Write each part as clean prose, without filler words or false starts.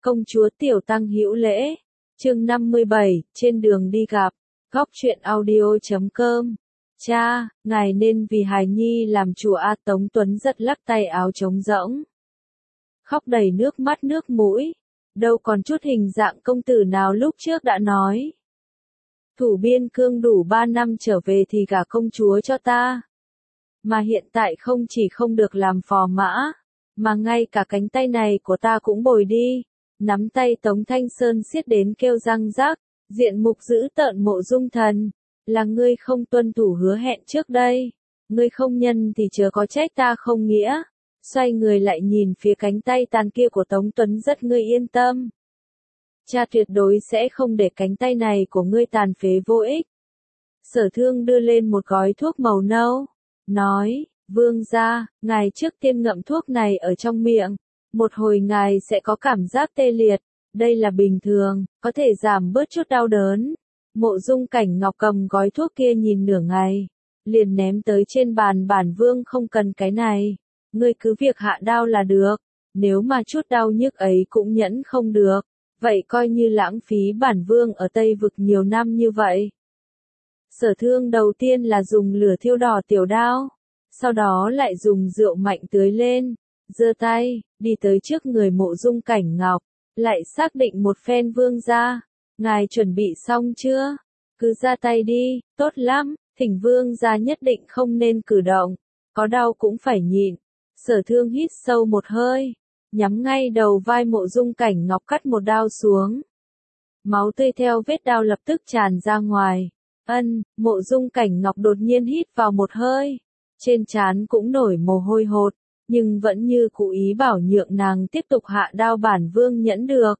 Công chúa Tiểu Tăng hữu lễ. Chương 57, trên đường đi gặp. Góc truyện audio.com. Cha, ngài nên vì hài nhi làm chủ a. Tống Tuấn giật lắc tay áo trống rỗng. Khóc đầy nước mắt nước mũi. Đâu còn chút hình dạng công tử nào lúc trước đã nói. Thủ biên cương đủ 3 năm trở về thì gả công chúa cho ta. Mà hiện tại không chỉ không được làm phò mã, mà ngay cả cánh tay này của ta cũng bồi đi. Nắm tay Tống Thanh Sơn siết đến kêu răng rắc, diện mục dữ tợn Mộ Dung Thần. Là ngươi không tuân thủ hứa hẹn trước đây. Ngươi không nhân thì chớ có trách ta không nghĩa. Xoay người lại nhìn phía cánh tay tàn kia của Tống Tuấn rất, ngươi yên tâm. Cha tuyệt đối sẽ không để cánh tay này của ngươi tàn phế vô ích. Sở Thương đưa lên một gói thuốc màu nâu. Nói, vương gia, ngài trước tiên ngậm thuốc này ở trong miệng. Một hồi ngài sẽ có cảm giác tê liệt. Đây là bình thường, có thể giảm bớt chút đau đớn. Mộ Dung Cảnh Ngọc cầm gói thuốc kia nhìn nửa ngày. Liền ném tới trên bàn, bản vương không cần cái này. Ngươi cứ việc hạ đao là được. Nếu mà chút đau nhức ấy cũng nhẫn không được. Vậy coi như lãng phí bản vương ở Tây Vực nhiều năm như vậy. Sở Thương đầu tiên là dùng lửa thiêu đỏ tiểu đao. Sau đó lại dùng rượu mạnh tưới lên. Giơ tay, đi tới trước người Mộ Dung Cảnh Ngọc. Lại xác định một phen, vương gia. Ngài chuẩn bị xong chưa? Cứ ra tay đi, tốt lắm. Thỉnh vương gia nhất định không nên cử động. Có đau cũng phải nhịn. Sở Thương hít sâu một hơi. Nhắm ngay đầu vai Mộ Dung Cảnh Ngọc cắt một đao xuống. Máu tươi theo vết đao lập tức tràn ra ngoài. Mộ Dung Cảnh Ngọc đột nhiên hít vào một hơi. Trên trán cũng nổi mồ hôi hột. Nhưng vẫn như cố ý bảo nhượng nàng tiếp tục hạ đao, bản vương nhẫn được.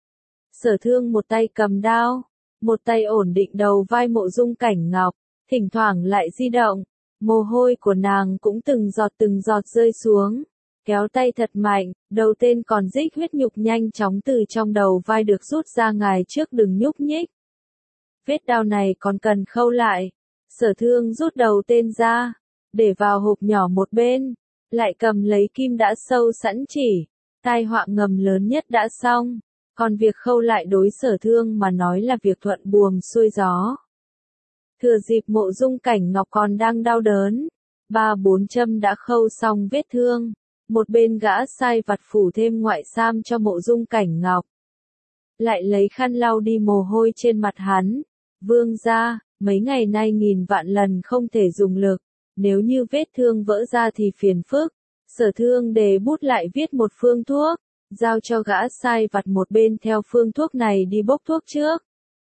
Sở Thương một tay cầm đao, một tay ổn định đầu vai Mộ Dung Cảnh Ngọc, thỉnh thoảng lại di động, mồ hôi của nàng cũng từng giọt rơi xuống, kéo tay thật mạnh, đầu tên còn rích huyết nhục nhanh chóng từ trong đầu vai được rút ra, ngài trước đừng nhúc nhích. Vết đao này còn cần khâu lại. Sở Thương rút đầu tên ra, để vào hộp nhỏ một bên. Lại cầm lấy kim đã sâu sẵn chỉ, tai họa ngầm lớn nhất đã xong, còn việc khâu lại đối Sở Thương mà nói là việc thuận buồm xuôi gió. Thừa dịp Mộ Dung Cảnh Ngọc còn đang đau đớn, 3-4 châm đã khâu xong vết thương, một bên gã sai vặt phủ thêm ngoại sam cho Mộ Dung Cảnh Ngọc. Lại lấy khăn lau đi mồ hôi trên mặt hắn. Vương gia, mấy ngày nay nghìn vạn lần không thể dùng lực. Nếu như vết thương vỡ ra thì phiền phức. Sở Thương đề bút lại viết một phương thuốc, giao cho gã sai vặt một bên theo phương thuốc này đi bốc thuốc trước.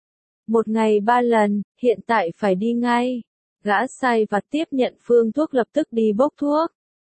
1 ngày 3 lần, hiện tại phải đi ngay. Gã sai vặt tiếp nhận phương thuốc lập tức đi bốc thuốc.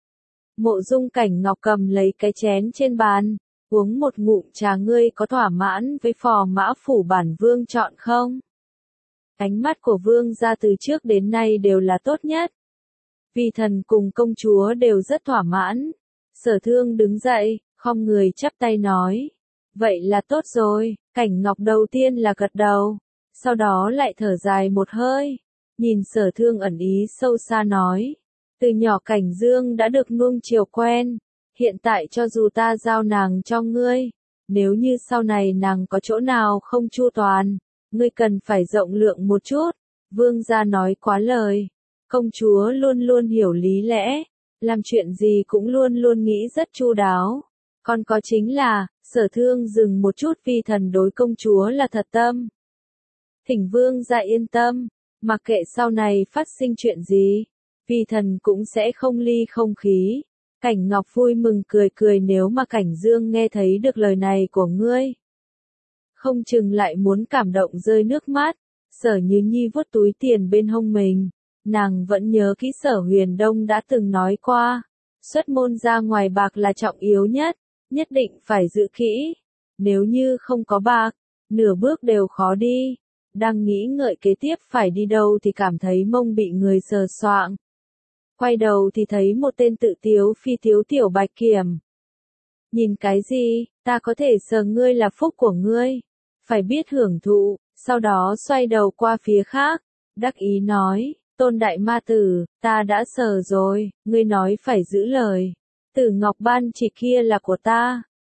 Mộ Dung Cảnh Ngọc cầm lấy cái chén trên bàn, uống một ngụm trà. Ngươi có thỏa mãn với phò mã phủ bản vương chọn không? Ánh mắt của vương gia từ trước đến nay đều là tốt nhất. Vì thần cùng công chúa đều rất thỏa mãn. Sở Thương đứng dậy, khom người chắp tay nói. Vậy là tốt rồi. Cảnh Ngọc đầu tiên là gật đầu. Sau đó lại thở dài một hơi. Nhìn Sở Thương ẩn ý sâu xa nói. Từ nhỏ Cảnh Dương đã được nuông chiều quen. Hiện tại cho dù ta giao nàng cho ngươi. Nếu như sau này nàng có chỗ nào không chu toàn. Ngươi cần phải rộng lượng một chút. Vương gia nói quá lời. Công chúa luôn luôn hiểu lý lẽ, làm chuyện gì cũng luôn luôn nghĩ rất chu đáo. Còn có chính là, Sở Thương dừng một chút, vì thần đối công chúa là thật tâm. Thỉnh vương gia yên tâm, mặc kệ sau này phát sinh chuyện gì, vì thần cũng sẽ không ly không khí. Cảnh Ngọc vui mừng cười cười, nếu mà Cảnh Dương nghe thấy được lời này của ngươi, không chừng lại muốn cảm động rơi nước mắt. Sở Như Nhi vuốt túi tiền bên hông mình. Nàng vẫn nhớ kỹ Sở Huyền Đông đã từng nói qua, xuất môn ra ngoài bạc là trọng yếu nhất, nhất định phải giữ kỹ. Nếu như không có bạc, nửa bước đều khó đi. Đang nghĩ ngợi kế tiếp phải đi đâu thì cảm thấy mông bị người sờ soạng. Quay đầu thì thấy một tên tự tiếu phi tiếu tiểu Bạch Kiểm. Nhìn cái gì, ta có thể sờ ngươi là phúc của ngươi. Phải biết hưởng thụ, sau đó xoay đầu qua phía khác, đắc ý nói. Tôn đại ma tử, ta đã sờ rồi, ngươi nói phải giữ lời. Tử ngọc ban chỉ kia là của ta.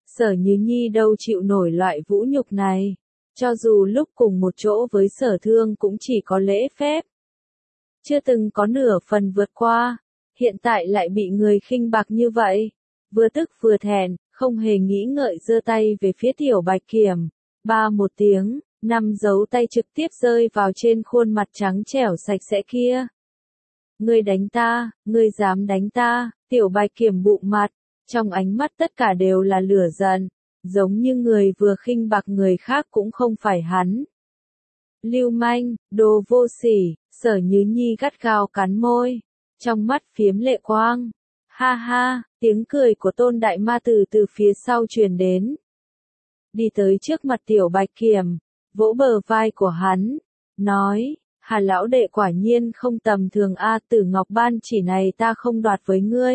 Sở Như Nhi đâu chịu nổi loại vũ nhục này. Cho dù lúc cùng một chỗ với Sở Thương cũng chỉ có lễ phép. Chưa từng có nửa phần vượt qua. Hiện tại lại bị người khinh bạc như vậy. Vừa tức vừa thẹn, không hề nghĩ ngợi giơ tay về phía Tiểu Bạch Kiểm. Ba một tiếng, 5 dấu tay trực tiếp rơi vào trên khuôn mặt trắng trẻo sạch sẽ kia. Ngươi đánh ta, ngươi dám đánh ta, Tiểu Bạch Kiểm bụng mặt, trong ánh mắt tất cả đều là lửa giận, giống như người vừa khinh bạc người khác cũng không phải hắn. Lưu manh, đồ vô sỉ, Sở Như Nhi gắt gao cắn môi, trong mắt phiếm lệ quang. Ha ha, tiếng cười của Tôn Đại Ma từ phía sau truyền đến. Đi tới trước mặt Tiểu Bạch Kiểm, vỗ bờ vai của hắn, nói, Hà lão đệ quả nhiên không tầm thường a, Tử Ngọc Ban chỉ này ta không đoạt với ngươi.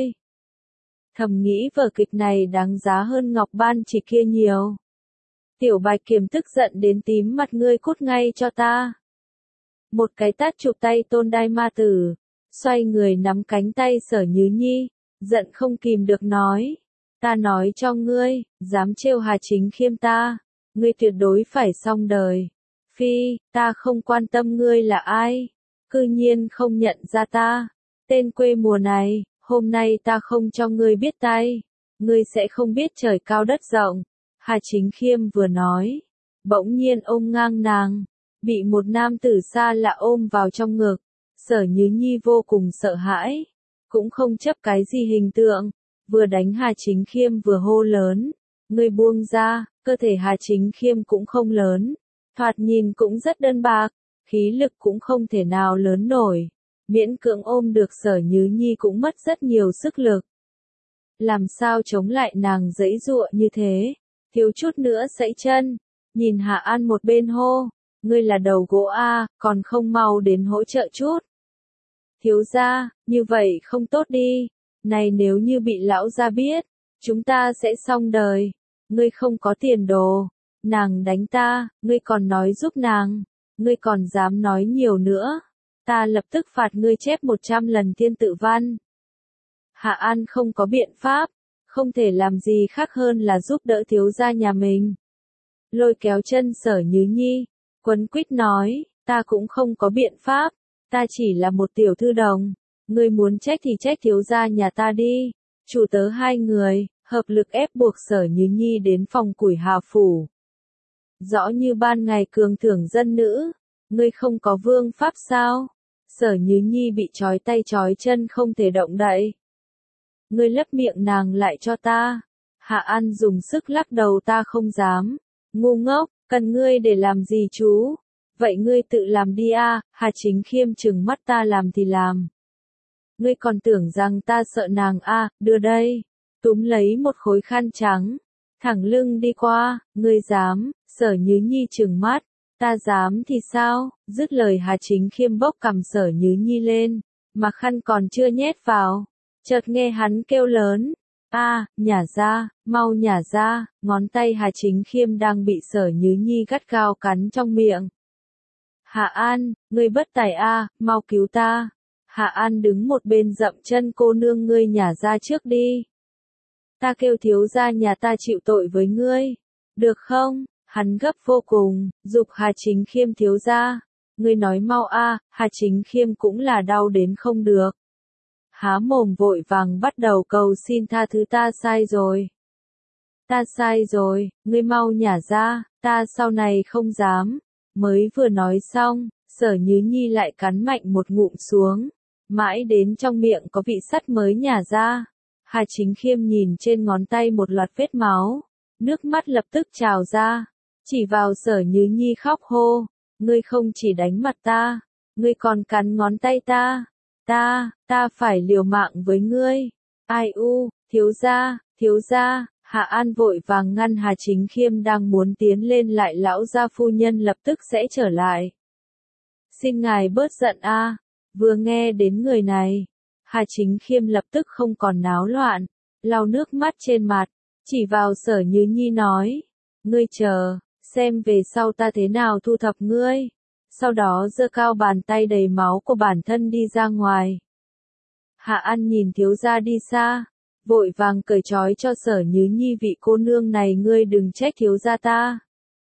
Thầm nghĩ vở kịch này đáng giá hơn Ngọc Ban chỉ kia nhiều. Tiểu Bạch Kiểm tức giận đến tím mặt, ngươi cút ngay cho ta. Một cái tát chụp tay Tôn Đại Ma Tử, xoay người nắm cánh tay Sở Như Nhi, giận không kìm được nói. Ta nói cho ngươi, dám trêu Hà Chính Khiêm ta, ngươi tuyệt đối phải xong đời. Phi, ta không quan tâm ngươi là ai, cư nhiên không nhận ra ta. Tên quê mùa này, hôm nay ta không cho ngươi biết tay, ngươi sẽ không biết trời cao đất rộng. Hà Chính Khiêm vừa nói, bỗng nhiên ôm ngang nàng, bị một nam tử xa lạ ôm vào trong ngực. Sở Như Nhi vô cùng sợ hãi, cũng không chấp cái gì hình tượng, vừa đánh Hà Chính Khiêm vừa hô lớn, ngươi buông ra. Cơ thể Hà Chính Khiêm cũng không lớn, thoạt nhìn cũng rất đơn bạc, khí lực cũng không thể nào lớn nổi, miễn cưỡng ôm được Sở Như Nhi cũng mất rất nhiều sức lực. Làm sao chống lại nàng giãy giụa như thế, thiếu chút nữa sẫy chân. Nhìn Hạ An một bên hô, ngươi là đầu gỗ a, còn không mau đến hỗ trợ chút. Thiếu gia, như vậy không tốt đi, này nếu như bị lão gia biết, chúng ta sẽ xong đời. Ngươi không có tiền đồ, nàng đánh ta, ngươi còn nói giúp nàng, ngươi còn dám nói nhiều nữa, ta lập tức phạt ngươi chép 100 lần thiên tự văn. Hạ An không có biện pháp, không thể làm gì khác hơn là giúp đỡ thiếu gia nhà mình. Lôi kéo chân Sở Như Nhi, quấn quýt nói, ta cũng không có biện pháp, ta chỉ là một tiểu thư đồng, ngươi muốn trách thì trách thiếu gia nhà ta đi. Chủ tớ hai người, hợp lực ép buộc Sở Như Nhi đến phòng củi Hà Phủ. Rõ như ban ngày cường thưởng dân nữ, ngươi không có vương pháp sao? Sở Như Nhi bị trói tay trói chân không thể động đậy. Ngươi lấp miệng nàng lại cho ta. Hạ An dùng sức lắc đầu, ta không dám. Ngu ngốc, cần ngươi để làm gì chú? Vậy ngươi tự làm đi a. Hà Chính Khiêm trừng mắt, ta làm thì làm. Ngươi còn tưởng rằng ta sợ nàng a? Đưa đây. Túm lấy một khối khăn trắng, thẳng lưng đi qua, ngươi dám? Sở Như Nhi trừng mắt, ta dám thì sao? Dứt lời Hà Chính Khiêm bốc cầm Sở Như Nhi lên, mà khăn còn chưa nhét vào, chợt nghe hắn kêu lớn, a, nhả ra, mau nhả ra. Ngón tay Hà Chính Khiêm đang bị Sở Như Nhi gắt gao cắn trong miệng. Hạ An, ngươi bất tài a, mau cứu ta. Hạ An đứng một bên dậm chân, cô nương ngươi nhả ra trước đi. Ta kêu thiếu gia nhà ta chịu tội với ngươi, được không? Hắn gấp vô cùng, giục Hà Chính Khiêm, thiếu gia, ngươi nói mau a. Hà Chính Khiêm cũng là đau đến không được. Há mồm vội vàng bắt đầu cầu xin tha thứ, ta sai rồi. Ta sai rồi, ngươi mau nhả ra, ta sau này không dám. Mới vừa nói xong, Sở Như Nhi lại cắn mạnh một ngụm xuống, mãi đến trong miệng có vị sắt mới nhả ra. Hà Chính Khiêm nhìn trên ngón tay một loạt vết máu, nước mắt lập tức trào ra, chỉ vào Sở Như Nhi khóc hô, ngươi không chỉ đánh mặt ta, ngươi còn cắn ngón tay ta, ta phải liều mạng với ngươi. Ai u, thiếu gia, Hạ An vội vàng ngăn Hà Chính Khiêm đang muốn tiến lên, lại lão gia phu nhân lập tức sẽ trở lại. Xin ngài bớt giận a. Vừa nghe đến người này, Hà Chính Khiêm lập tức không còn náo loạn, lau nước mắt trên mặt, chỉ vào Sở Như Nhi nói, ngươi chờ, xem về sau ta thế nào thu thập ngươi. Sau đó giơ cao bàn tay đầy máu của bản thân đi ra ngoài. Hạ An nhìn thiếu gia đi xa, vội vàng cởi trói cho Sở Nhứ Nhi, vị cô nương này ngươi đừng trách thiếu gia ta.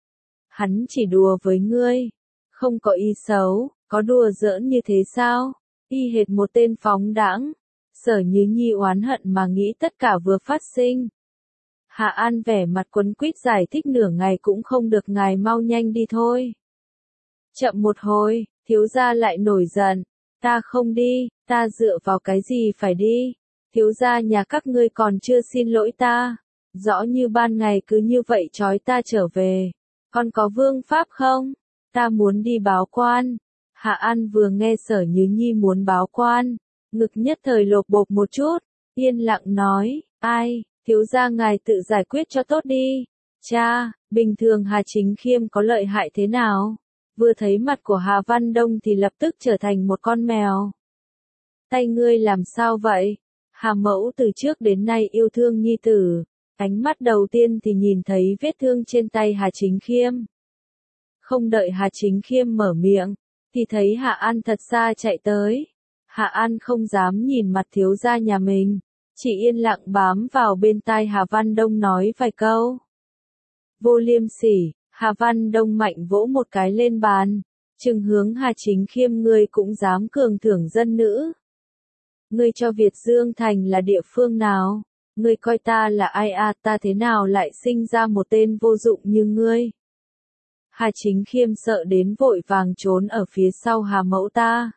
Hắn chỉ đùa với ngươi, không có ý xấu, có đùa giỡn như thế sao? Y hệt một tên phóng đãng. Sở Nhứ Nhi oán hận mà nghĩ tất cả vừa phát sinh. Hạ An vẻ mặt quấn quýt giải thích nửa ngày cũng không được, ngài mau nhanh đi thôi. Chậm một hồi, thiếu gia lại nổi giận. Ta không đi, ta dựa vào cái gì phải đi? Thiếu gia nhà các ngươi còn chưa xin lỗi ta. Rõ như ban ngày cứ như vậy trói ta trở về. Còn có vương pháp không? Ta muốn đi báo quan. Hạ An vừa nghe Sở Nhứ Nhi muốn báo quan, ngực nhất thời lột bột một chút, yên lặng nói, ai, thiếu gia ngài tự giải quyết cho tốt đi. Cha, bình thường Hà Chính Khiêm có lợi hại thế nào? Vừa thấy mặt của Hà Văn Đông thì lập tức trở thành một con mèo. Tay ngươi làm sao vậy? Hà mẫu từ trước đến nay yêu thương nhi tử, ánh mắt đầu tiên thì nhìn thấy vết thương trên tay Hà Chính Khiêm. Không đợi Hà Chính Khiêm mở miệng, thì thấy Hạ An thật xa chạy tới. Hạ An không dám nhìn mặt thiếu gia nhà mình, chỉ yên lặng bám vào bên tai Hà Văn Đông nói vài câu. Vô liêm sỉ, Hà Văn Đông mạnh vỗ một cái lên bàn, trừng hướng Hà Chính Khiêm, ngươi cũng dám cường thưởng dân nữ. Ngươi cho Việt Dương Thành là địa phương nào? Ngươi coi ta là ai à, ta thế nào lại sinh ra một tên vô dụng như ngươi? Hà Chính Khiêm sợ đến vội vàng trốn ở phía sau Hà mẫu ta.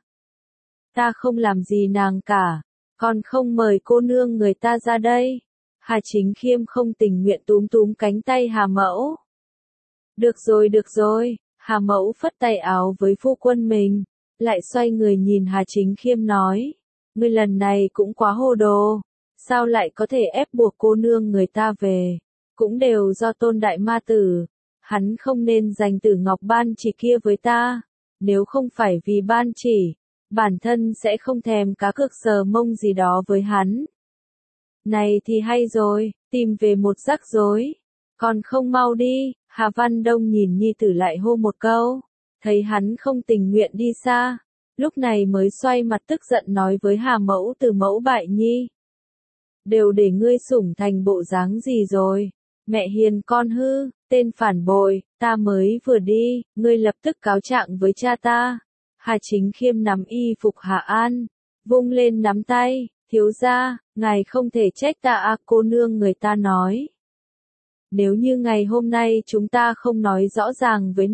Ta không làm gì nàng cả, còn không mời cô nương người ta ra đây. Hà Chính Khiêm không tình nguyện túm túm cánh tay Hà mẫu. Được rồi, Hà mẫu phất tay áo với phu quân mình, lại xoay người nhìn Hà Chính Khiêm nói, ngươi lần này cũng quá hồ đồ, sao lại có thể ép buộc cô nương người ta về, cũng đều do Tôn Đại Ma Tử, hắn không nên giành Tử Ngọc Ban Chỉ kia với ta, nếu không phải vì ban chỉ, bản thân sẽ không thèm cá cược sờ mông gì đó với hắn. Này thì hay rồi, tìm về một rắc rối, còn không mau đi. Hà Văn Đông nhìn nhi tử lại hô một câu, thấy hắn không tình nguyện đi xa, lúc này mới xoay mặt tức giận nói với Hà mẫu, từ mẫu bại nhi. Đều để ngươi sủng thành bộ dáng gì rồi, mẹ hiền con hư, tên phản bội, ta mới vừa đi, ngươi lập tức cáo trạng với cha ta. Hà Chính Khiêm nắm y phục Hà An, vung lên nắm tay, thiếu gia, ngài không thể trách ta à, cô nương người ta nói. Nếu như ngày hôm nay chúng ta không nói rõ ràng với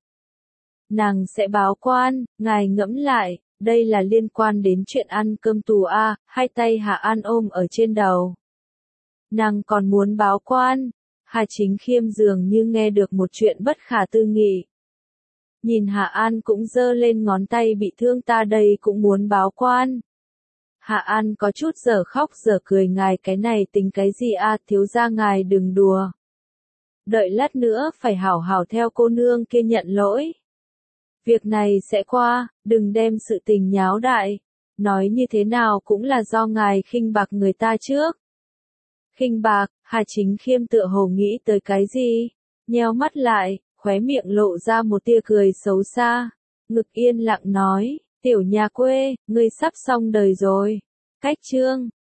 nàng sẽ báo quan, ngài ngẫm lại, đây là liên quan đến chuyện ăn cơm tù a. Hai tay Hạ An ôm ở trên đầu. Nàng còn muốn báo quan. Hà Chính Khiêm dường như nghe được một chuyện bất khả tư nghị. Nhìn Hạ An cũng giơ lên ngón tay, bị thương ta đây cũng muốn báo quan. Hạ An có chút giờ khóc giờ cười, ngài cái này tính cái gì a, thiếu gia ngài đừng đùa. Đợi lát nữa phải hảo hảo theo cô nương kia nhận lỗi. Việc này sẽ qua, đừng đem sự tình nháo đại. Nói như thế nào cũng là do ngài khinh bạc người ta trước. Khinh bạc, Hà Chính Khiêm tựa hồ nghĩ tới cái gì? Nheo mắt lại, khóe miệng lộ ra một tia cười xấu xa. Ngực yên lặng nói, tiểu nhà quê, ngươi sắp xong đời rồi. Cách chương